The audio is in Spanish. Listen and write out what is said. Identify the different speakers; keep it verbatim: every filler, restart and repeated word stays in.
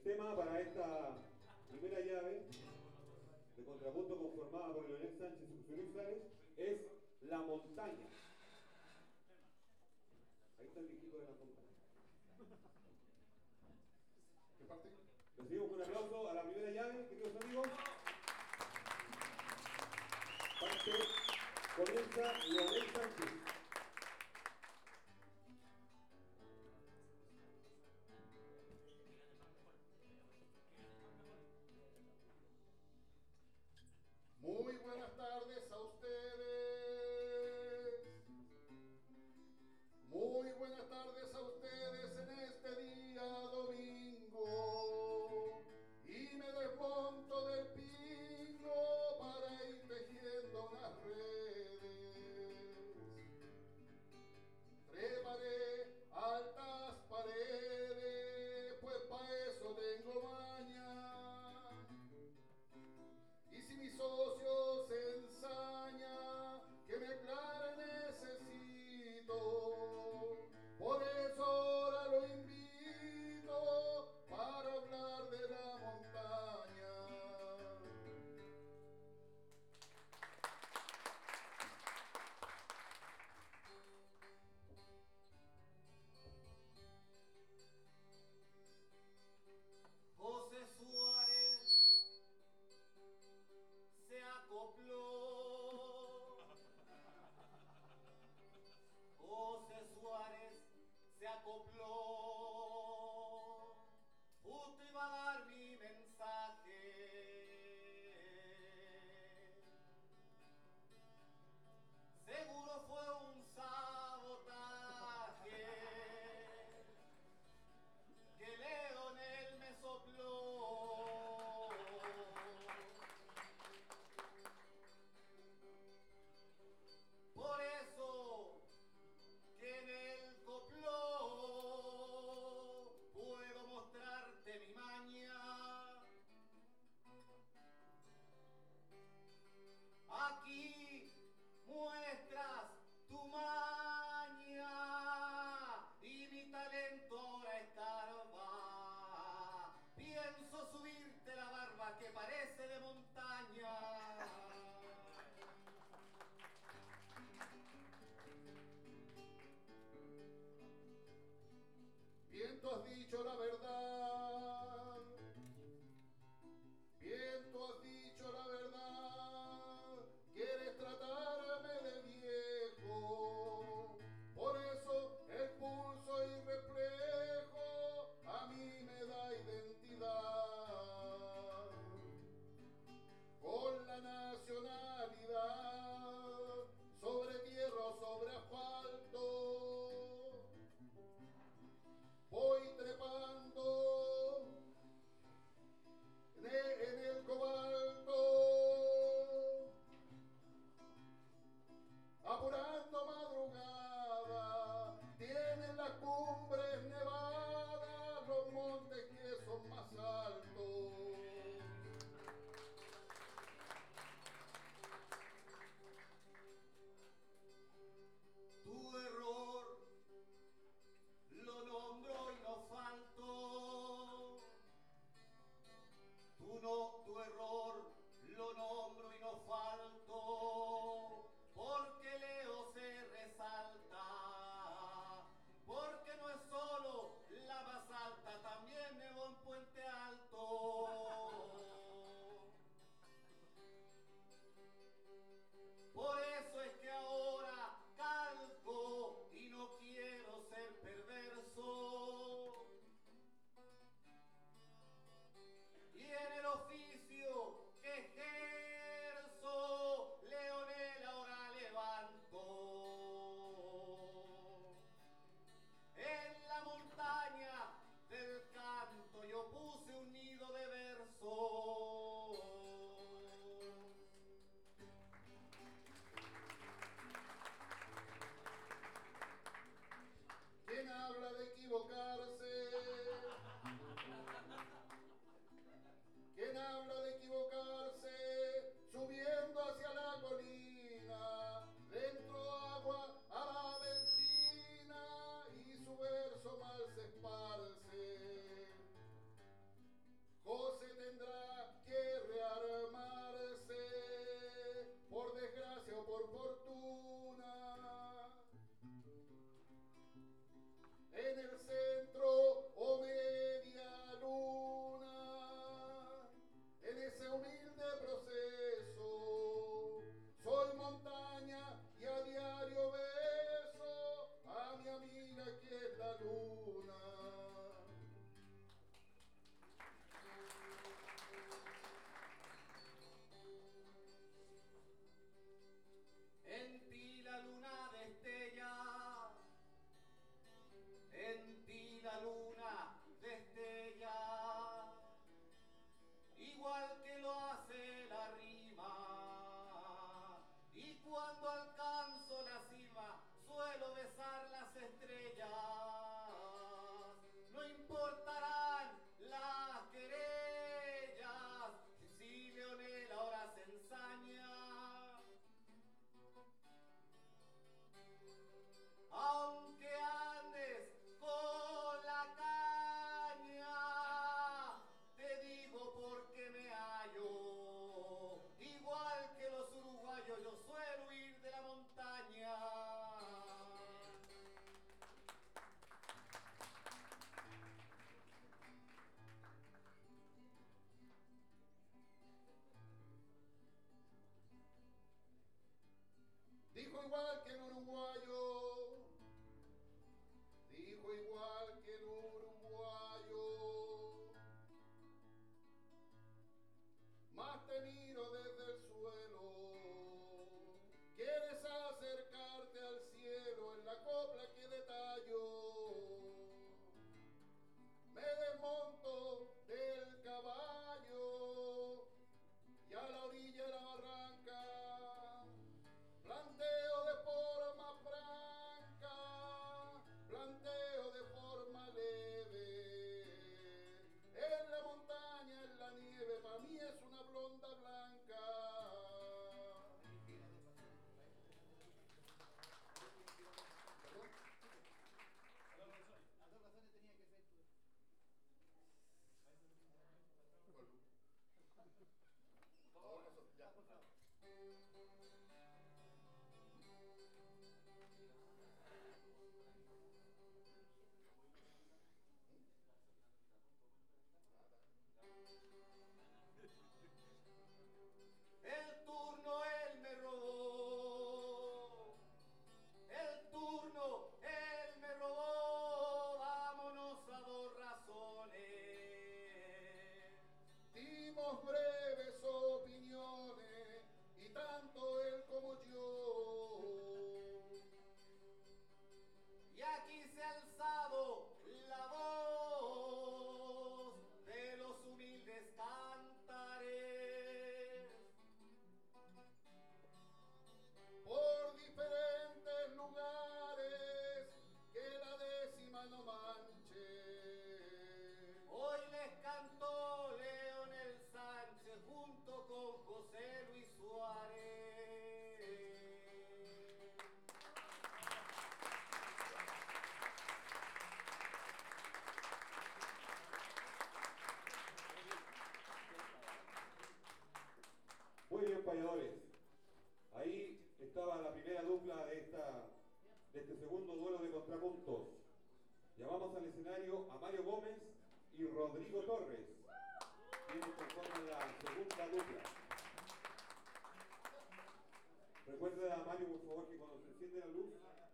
Speaker 1: tema para esta primera llave de contrapunto conformada por Leonel Sánchez y José Luis Suárez es La Montaña. Ahí está el viejito de La Montaña.
Speaker 2: ¿Qué parte?
Speaker 1: Recibimos un aplauso a la primera llave, queridos amigos. Parte comienza Leonel Sánchez.
Speaker 2: Muy buenas tardes a ustedes. Muy buenas tardes a ustedes en este día domingo. Y me desmonto del pingo para ir tejiendo unas redes. Treparé altas paredes, pues pa' eso tengo maña. Y si mi socio se ensaña, que me aclare necesito. Por eso ahora lo invito para hablar de la montaña.
Speaker 3: José Suárez se acopló. José Suárez se acopló. Justo iba a dar mi mensaje. Seguro fue un sabotaje que Leonel me sopló. Por eso que en el copló puedo mostrarte mi maña. Aquí muestras tu maña y mi talento ahora escarba. Pienso subirte la barba que parece de montaña.
Speaker 2: Bien tú has dicho la verdad. Bien tú has dicho la verdad. Quieres tratarme de
Speaker 1: Ahí estaba la primera dupla de, esta, de este segundo duelo de contrapuntos. Llamamos al escenario a Mario Gómez y Rodrigo Torres, quienes conforman la segunda dupla. Recuerda a Mario, por favor, que cuando se enciende la luz,